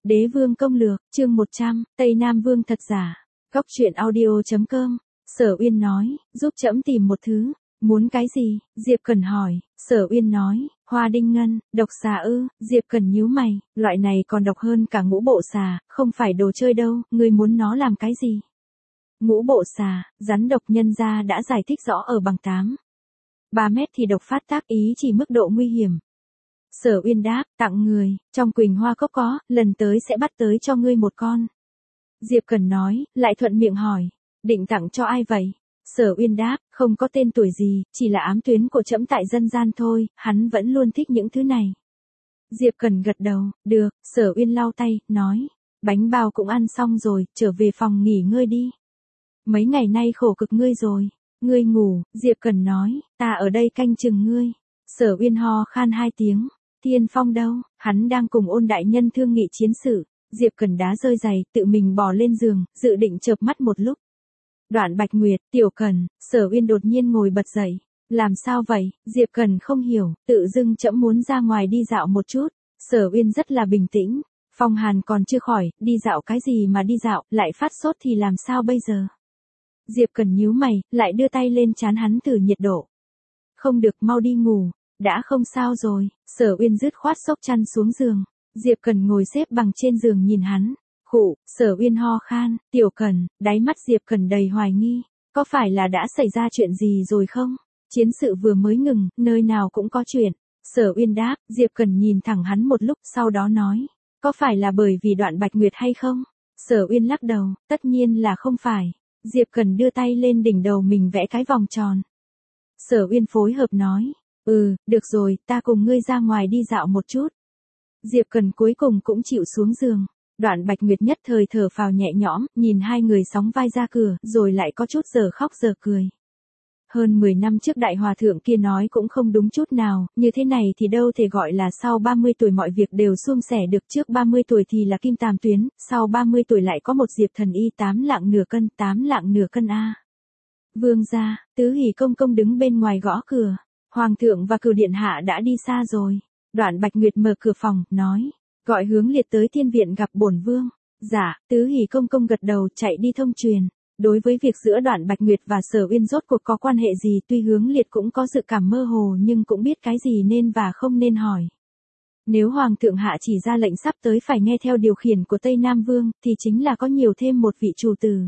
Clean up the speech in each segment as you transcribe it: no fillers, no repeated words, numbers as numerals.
Đế vương công lược, chương 100, Tây Nam Vương thật giả. Góc truyện audio.com. Sở Uyên nói, giúp trẫm tìm một thứ. Muốn cái gì? Diệp Cẩn hỏi. Sở Uyên nói, hoa đinh ngân, độc xà ư? Diệp Cẩn nhíu mày, loại này còn độc hơn cả ngũ bộ xà, không phải đồ chơi đâu, ngươi muốn nó làm cái gì? Ngũ bộ xà, rắn độc nhân gia đã giải thích rõ ở bằng 3 mét thì độc phát tác ý chỉ mức độ nguy hiểm. Sở Uyên đáp, tặng người, trong Quỳnh Hoa Cốc có, lần tới sẽ bắt tới cho ngươi một con. Diệp Cẩn nói, lại thuận miệng hỏi, định tặng cho ai vậy? Sở Uyên đáp, không có tên tuổi gì, chỉ là ám tuyến của trẫm tại dân gian thôi, hắn vẫn luôn thích những thứ này. Diệp Cẩn gật đầu, được. Sở Uyên lau tay, nói, bánh bao cũng ăn xong rồi, trở về phòng nghỉ ngơi đi. Mấy ngày nay khổ cực ngươi rồi, ngươi ngủ. Diệp Cẩn nói, ta ở đây canh chừng ngươi. Sở Uyên ho khan 2 tiếng. Thiên Phong đâu? Hắn đang cùng Ôn đại nhân thương nghị chiến sự. Diệp Cẩn đá rơi giày, tự mình bò lên giường, dự định chợp mắt một lúc. Đoạn Bạch Nguyệt, Tiểu Cẩn. Sở Uyên đột nhiên ngồi bật dậy. Làm sao vậy? Diệp Cẩn không hiểu, tự dưng trẫm muốn ra ngoài đi dạo một chút. Sở Uyên rất là bình tĩnh. Phong hàn còn chưa khỏi, đi dạo cái gì mà đi dạo, lại phát sốt thì làm sao bây giờ? Diệp Cẩn nhíu mày, lại đưa tay lên trán hắn thử nhiệt độ. Không được, mau đi ngủ. Đã không sao rồi. Sở Uyên dứt khoát xốc chăn xuống giường. Diệp Cẩn ngồi xếp bằng trên giường nhìn hắn. Khụ. Sở Uyên ho khan. Tiểu Cẩn. Đáy mắt Diệp Cẩn đầy hoài nghi. Có phải là đã xảy ra chuyện gì rồi không? Chiến sự vừa mới ngừng, nơi nào cũng có chuyện. Sở Uyên đáp. Diệp Cẩn nhìn thẳng hắn một lúc, sau đó nói, có phải là bởi vì Đoạn Bạch Nguyệt hay không? Sở Uyên lắc đầu. Tất nhiên là không phải. Diệp Cẩn đưa tay lên đỉnh đầu mình vẽ cái vòng tròn. Sở Uyên phối hợp nói, được rồi, ta cùng ngươi ra ngoài đi dạo một chút. Diệp Cẩn cuối cùng cũng chịu xuống giường. Đoạn Bạch Nguyệt nhất thời thở phào nhẹ nhõm, nhìn hai người sóng vai ra cửa, rồi lại có chút giờ khóc giờ cười. Hơn 10 năm trước đại hòa thượng kia nói cũng không đúng chút nào, như thế này thì đâu thể gọi là sau 30 tuổi mọi việc đều suôn sẻ được, trước 30 tuổi thì là kim tàm tuyến, sau 30 tuổi lại có một Diệp thần y 8 lạng nửa cân a. Vương gia, Tứ Hỷ công công đứng bên ngoài gõ cửa. Hoàng thượng và Cửu điện hạ đã đi xa rồi. Đoạn Bạch Nguyệt mở cửa phòng, nói, gọi Hướng Liệt tới thiên viện gặp bổn vương. Dạ. Tứ Hỷ công công gật đầu, chạy đi thông truyền. Đối với việc giữa Đoạn Bạch Nguyệt và Sở Uyên rốt cuộc có quan hệ gì, tuy Hướng Liệt cũng có dự cảm mơ hồ nhưng cũng biết cái gì nên và không nên hỏi. Nếu Hoàng thượng hạ chỉ ra lệnh sắp tới phải nghe theo điều khiển của Tây Nam Vương, thì chính là có nhiều thêm một vị chủ tử.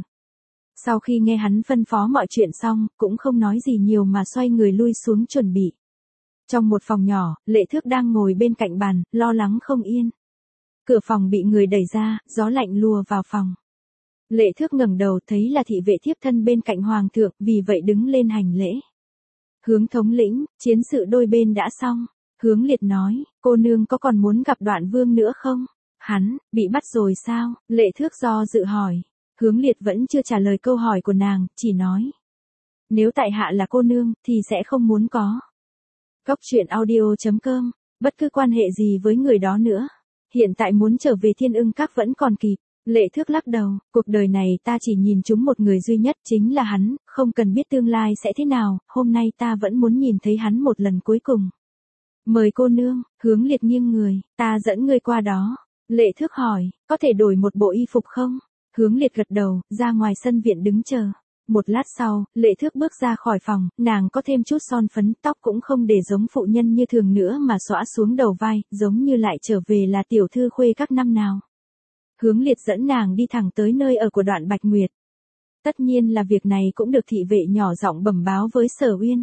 Sau khi nghe hắn phân phó mọi chuyện xong, cũng không nói gì nhiều mà xoay người lui xuống chuẩn bị. Trong một phòng nhỏ, Lệ Thước đang ngồi bên cạnh bàn, lo lắng không yên. Cửa phòng bị người đẩy ra, gió lạnh lùa vào phòng. Lệ Thước ngẩng đầu thấy là thị vệ thiếp thân bên cạnh Hoàng thượng, vì vậy đứng lên hành lễ. Hướng thống lĩnh, chiến sự đôi bên đã xong. Hướng Liệt nói, cô nương có còn muốn gặp Đoạn Vương nữa không? Hắn, bị bắt rồi sao? Lệ Thước do dự hỏi. Hướng Liệt vẫn chưa trả lời câu hỏi của nàng, chỉ nói, nếu tại hạ là cô nương, thì sẽ không muốn có. Góc truyện audio.com, bất cứ quan hệ gì với người đó nữa. Hiện tại muốn trở về Thiên Ưng Các vẫn còn kịp. Lệ Thước lắc đầu, cuộc đời này ta chỉ nhìn trúng một người duy nhất, chính là hắn, không cần biết tương lai sẽ thế nào, hôm nay ta vẫn muốn nhìn thấy hắn một lần cuối cùng. Mời cô nương. Hướng Liệt nghiêng người, ta dẫn ngươi qua đó. Lệ Thước hỏi, có thể đổi một bộ y phục không? Hướng Liệt gật đầu, ra ngoài sân viện đứng chờ. Một lát sau, Lệ Thước bước ra khỏi phòng, nàng có thêm chút son phấn, tóc cũng không để giống phụ nhân như thường nữa mà xõa xuống đầu vai, giống như lại trở về là tiểu thư khuê các năm nào. Hướng Liệt dẫn nàng đi thẳng tới nơi ở của Đoạn Bạch Nguyệt. Tất nhiên là việc này cũng được thị vệ nhỏ giọng bẩm báo với Sở Uyên.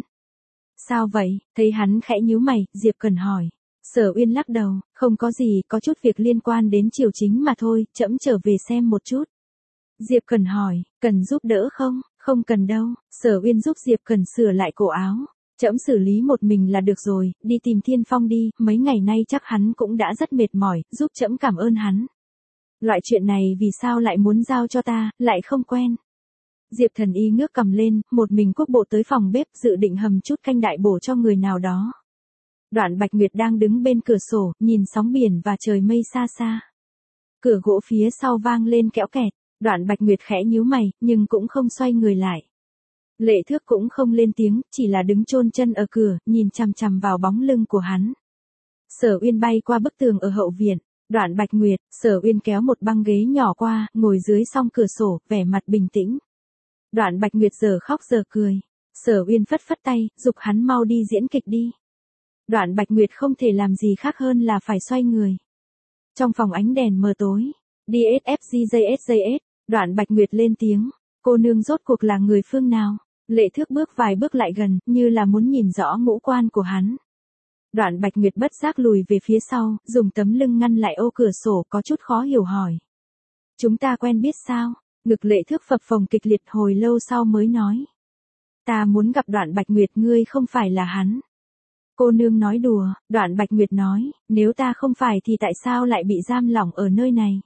Sao vậy? Thấy hắn khẽ nhíu mày, Diệp Cẩn hỏi. Sở Uyên lắc đầu, không có gì, có chút việc liên quan đến triều chính mà thôi, trẫm trở về xem một chút. Diệp Cẩn hỏi, cần giúp đỡ không? Không cần đâu. Sở Uyên giúp Diệp Cẩn sửa lại cổ áo. Trẫm xử lý một mình là được rồi, đi tìm Thiên Phong đi, mấy ngày nay chắc hắn cũng đã rất mệt mỏi, giúp trẫm cảm ơn hắn. Loại chuyện này vì sao lại muốn giao cho ta, lại không quen. Diệp thần y ngước cầm lên, một mình quốc bộ tới phòng bếp, dự định hầm chút canh đại bổ cho người nào đó. Đoạn Bạch Nguyệt đang đứng bên cửa sổ, nhìn sóng biển và trời mây xa xa. Cửa gỗ phía sau vang lên kẽo kẹt. Đoạn Bạch Nguyệt khẽ nhíu mày, nhưng cũng không xoay người lại. Lệ Thước cũng không lên tiếng, chỉ là đứng chôn chân ở cửa, nhìn chằm chằm vào bóng lưng của hắn. Sở Uyên bay qua bức tường ở hậu viện, Đoạn Bạch Nguyệt, Sở Uyên kéo một băng ghế nhỏ qua, ngồi dưới song cửa sổ, vẻ mặt bình tĩnh. Đoạn Bạch Nguyệt giờ khóc giờ cười. Sở Uyên phất phất tay, giục hắn mau đi diễn kịch đi. Đoạn Bạch Nguyệt không thể làm gì khác hơn là phải xoay người. Trong phòng ánh đèn mờ tối, DSFGJSJS, Đoạn Bạch Nguyệt lên tiếng, cô nương rốt cuộc là người phương nào? Lệ Thước bước vài bước lại gần, như là muốn nhìn rõ ngũ quan của hắn. Đoạn Bạch Nguyệt bất giác lùi về phía sau, dùng tấm lưng ngăn lại ô cửa sổ, có chút khó hiểu hỏi. Chúng ta quen biết sao? Ngực Lệ Thước phập phồng kịch liệt, hồi lâu sau mới nói. Ta muốn gặp Đoạn Bạch Nguyệt, ngươi không phải là hắn. Cô nương nói đùa. Đoạn Bạch Nguyệt nói, nếu ta không phải thì tại sao lại bị giam lỏng ở nơi này?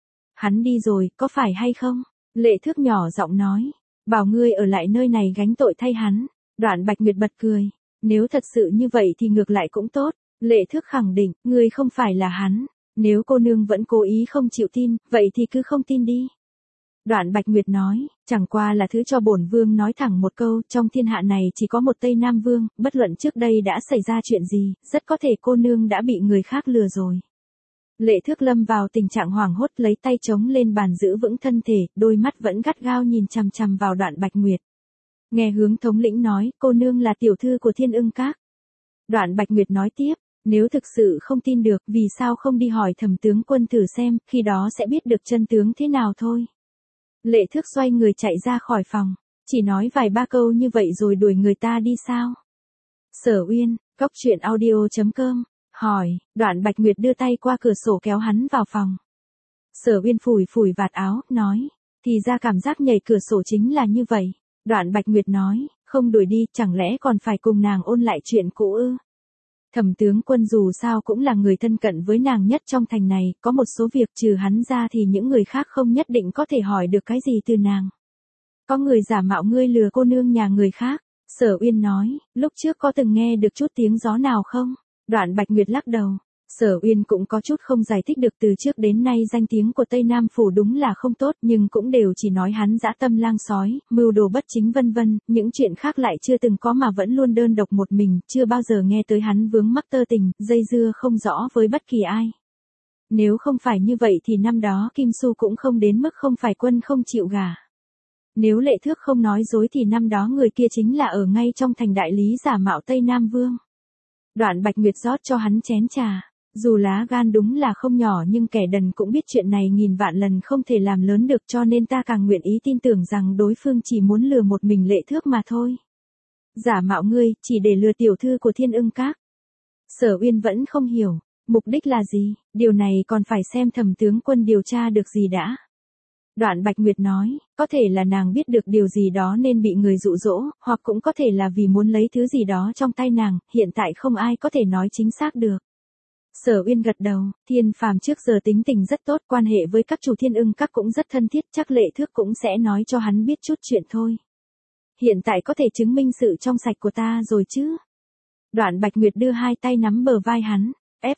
Hắn đi rồi, có phải hay không? Lệ Thước nhỏ giọng nói, bảo ngươi ở lại nơi này gánh tội thay hắn. Đoạn Bạch Nguyệt bật cười, nếu thật sự như vậy thì ngược lại cũng tốt. Lệ Thước khẳng định, ngươi không phải là hắn. Nếu cô nương vẫn cố ý không chịu tin, vậy thì cứ không tin đi. Đoạn Bạch Nguyệt nói, chẳng qua là thứ cho bổn vương nói thẳng một câu, trong thiên hạ này chỉ có một Tây Nam Vương, bất luận trước đây đã xảy ra chuyện gì, rất có thể cô nương đã bị người khác lừa rồi. Lệ Thước lâm vào tình trạng hoảng hốt, lấy tay chống lên bàn giữ vững thân thể, đôi mắt vẫn gắt gao nhìn chằm chằm vào Đoạn Bạch Nguyệt. Nghe Hướng thống lĩnh nói, cô nương là tiểu thư của Thiên Ưng Các. Đoạn Bạch Nguyệt nói tiếp, nếu thực sự không tin được, vì sao không đi hỏi Thẩm tướng quân thử xem, khi đó sẽ biết được chân tướng thế nào thôi. Lệ Thước xoay người chạy ra khỏi phòng, chỉ nói vài ba câu như vậy rồi đuổi người ta đi sao? Sở Uyên, coctruyện.audio.com, hỏi. Đoạn Bạch Nguyệt đưa tay qua cửa sổ kéo hắn vào phòng. Sở Uyên phủi phủi vạt áo, nói, thì ra cảm giác nhảy cửa sổ chính là như vậy. Đoạn Bạch Nguyệt nói, không đuổi đi, chẳng lẽ còn phải cùng nàng ôn lại chuyện cũ ư? Thẩm tướng quân dù sao cũng là người thân cận với nàng nhất trong thành này, có một số việc trừ hắn ra thì những người khác không nhất định có thể hỏi được cái gì từ nàng. Có người giả mạo ngươi lừa cô nương nhà người khác. Sở Uyên nói, lúc trước có từng nghe được chút tiếng gió nào không? Đoạn Bạch Nguyệt lắc đầu. Sở Uyên cũng có chút không giải thích được, từ trước đến nay danh tiếng của Tây Nam Phủ đúng là không tốt, nhưng cũng đều chỉ nói hắn dã tâm lang sói, mưu đồ bất chính vân vân, những chuyện khác lại chưa từng có mà vẫn luôn đơn độc một mình, chưa bao giờ nghe tới hắn vướng mắc tơ tình, dây dưa không rõ với bất kỳ ai. Nếu không phải như vậy thì năm đó Kim Xu cũng không đến mức không phải quân không chịu gả. Nếu Lệ Thước không nói dối thì năm đó người kia chính là ở ngay trong thành đại lý giả mạo Tây Nam Vương. Đoạn Bạch Nguyệt rót cho hắn chén trà. Dù lá gan đúng là không nhỏ nhưng kẻ đần cũng biết chuyện này nghìn vạn lần không thể làm lớn được, cho nên ta càng nguyện ý tin tưởng rằng đối phương chỉ muốn lừa một mình Lệ Thước mà thôi. Giả mạo ngươi, chỉ để lừa tiểu thư của Thiên Ưng Các. Sở Uyên vẫn không hiểu, mục đích là gì, điều này còn phải xem Thẩm tướng quân điều tra được gì đã. Đoạn Bạch Nguyệt nói, có thể là nàng biết được điều gì đó nên bị người dụ dỗ, hoặc cũng có thể là vì muốn lấy thứ gì đó trong tay nàng, hiện tại không ai có thể nói chính xác được. Sở Uyên gật đầu, Thiên Phàm trước giờ tính tình rất tốt, quan hệ với các chủ Thiên Ưng Các cũng rất thân thiết, chắc Lệ Thước cũng sẽ nói cho hắn biết chút chuyện thôi. Hiện tại có thể chứng minh sự trong sạch của ta rồi chứ? Đoạn Bạch Nguyệt đưa hai tay nắm bờ vai hắn,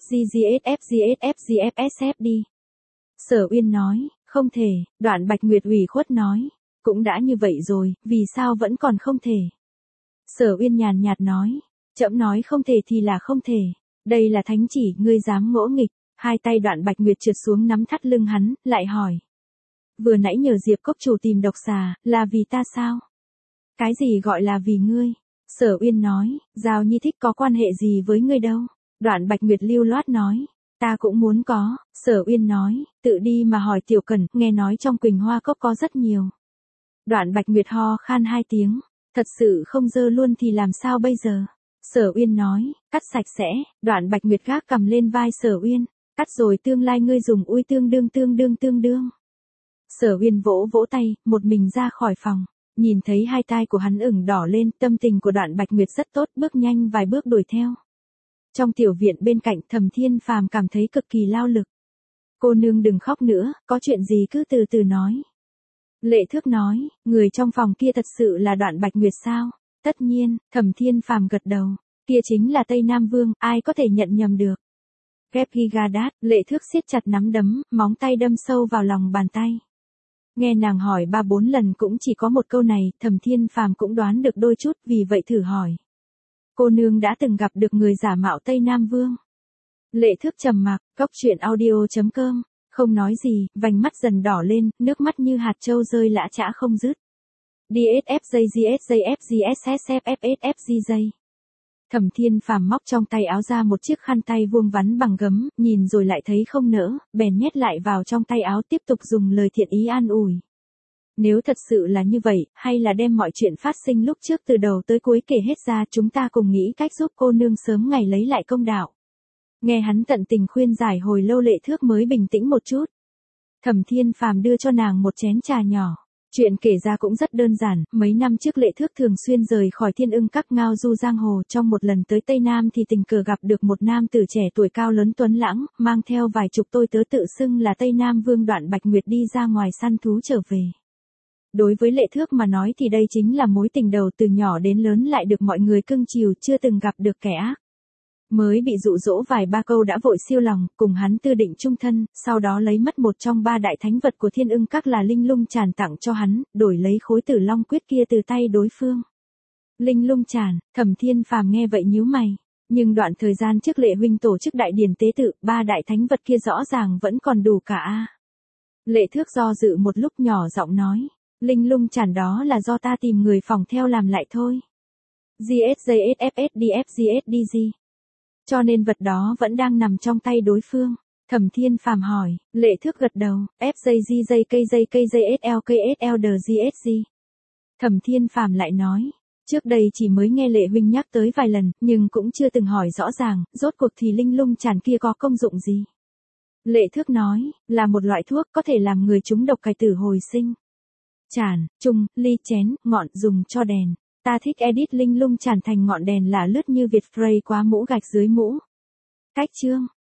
FGGS đi. Sở Uyên nói, không thể. Đoạn Bạch Nguyệt ủy khuất nói, cũng đã như vậy rồi, vì sao vẫn còn không thể? Sở Uyên nhàn nhạt nói, trẫm nói không thể thì là không thể. Đây là thánh chỉ, ngươi dám ngỗ nghịch. Hai tay Đoạn Bạch Nguyệt trượt xuống nắm thắt lưng hắn, lại hỏi. Vừa nãy nhờ Diệp Cốc chủ tìm độc xà, là vì ta sao? Cái gì gọi là vì ngươi? Sở Uyên nói, Giao Nhi thích có quan hệ gì với ngươi đâu? Đoạn Bạch Nguyệt lưu loát nói, ta cũng muốn có. Sở Uyên nói, tự đi mà hỏi Tiểu Cẩn, nghe nói trong Quỳnh Hoa Cốc có rất nhiều. Đoạn Bạch Nguyệt ho khan hai tiếng, thật sự không dơ luôn thì làm sao bây giờ? Sở Uyên nói, cắt sạch sẽ. Đoạn Bạch Nguyệt gác cầm lên vai Sở Uyên, cắt rồi tương lai ngươi dùng ui tương đương. Sở Uyên vỗ vỗ tay, một mình ra khỏi phòng, nhìn thấy hai tai của hắn ửng đỏ lên, tâm tình của Đoạn Bạch Nguyệt rất tốt, bước nhanh vài bước đuổi theo. Trong tiểu viện bên cạnh, Thẩm Thiên Phàm cảm thấy cực kỳ lao lực. Cô nương đừng khóc nữa, có chuyện gì cứ từ từ nói. Lệ Thước nói, người trong phòng kia thật sự là Đoạn Bạch Nguyệt sao? Tất nhiên. Thẩm Thiên Phàm gật đầu, kia chính là Tây Nam Vương, ai có thể nhận nhầm được. Gepigadat. Lệ Thước siết chặt nắm đấm, móng tay đâm sâu vào lòng bàn tay. Nghe nàng hỏi 3-4 lần cũng chỉ có một câu này, Thẩm Thiên Phàm cũng đoán được đôi chút, vì vậy thử hỏi. Cô nương đã từng gặp được người giả mạo Tây Nam Vương. Lệ Thước trầm mặc, cóc truyện audio.com, không nói gì, vành mắt dần đỏ lên, nước mắt như hạt châu rơi lã chã không dứt. DSFJGSJFGSSFFFFFGJ. Thẩm Thiên Phàm móc trong tay áo ra một chiếc khăn tay vuông vắn bằng gấm, nhìn rồi lại thấy không nỡ, bèn nhét lại vào trong tay áo tiếp tục dùng lời thiện ý an ủi. Nếu thật sự là như vậy, hay là đem mọi chuyện phát sinh lúc trước từ đầu tới cuối kể hết ra, chúng ta cùng nghĩ cách giúp cô nương sớm ngày lấy lại công đạo. Nghe hắn tận tình khuyên giải hồi lâu, Lệ Thước mới bình tĩnh một chút. Thẩm Thiên Phàm đưa cho nàng một chén trà nhỏ. Chuyện kể ra cũng rất đơn giản, mấy năm trước Lệ Thước thường xuyên rời khỏi Thiên Ưng Các ngao du giang hồ, trong một lần tới Tây Nam thì tình cờ gặp được một nam tử trẻ tuổi cao lớn tuấn lãng, mang theo vài chục tôi tớ tự xưng là Tây Nam Vương Đoạn Bạch Nguyệt đi ra ngoài săn thú trở về. Đối với Lệ Thước mà nói thì đây chính là mối tình đầu, từ nhỏ đến lớn lại được mọi người cưng chiều, chưa từng gặp được kẻ ác. Mới bị dụ dỗ vài ba câu đã vội siêu lòng, cùng hắn tư định chung thân, sau đó lấy mất một trong ba đại thánh vật của Thiên Ưng Các là Linh Lung Chản tặng cho hắn, đổi lấy khối Tử Long Quyết kia từ tay đối phương. Linh Lung Chản, Thẩm Thiên Phàm nghe vậy nhíu mày. Nhưng đoạn thời gian trước Lệ huynh tổ chức đại điển tế tự, ba đại thánh vật kia rõ ràng vẫn còn đủ cả a. Lệ Thước do dự một lúc nhỏ giọng nói, Linh Lung Chản đó là do ta tìm người phòng theo làm lại thôi. GSJSFFDFGSDG. Cho nên vật đó vẫn đang nằm trong tay đối phương. Thẩm Thiên Phàm hỏi, Lệ Thước gật đầu, FJGJKJKJSLKSLDGSG. Thẩm Thiên Phàm lại nói, trước đây chỉ mới nghe Lệ huynh nhắc tới vài lần, nhưng cũng chưa từng hỏi rõ ràng, rốt cuộc thì Linh Lung Chản kia có công dụng gì. Lệ Thước nói, là một loại thuốc có thể làm người trúng độc cải tử hồi sinh. Chản, chung, ly, chén, ngọn dùng cho đèn. Ta thích edit Linh Lung Chản thành ngọn đèn là lướt như Việt Frey quá mũ gạch dưới mũ. Cách chương.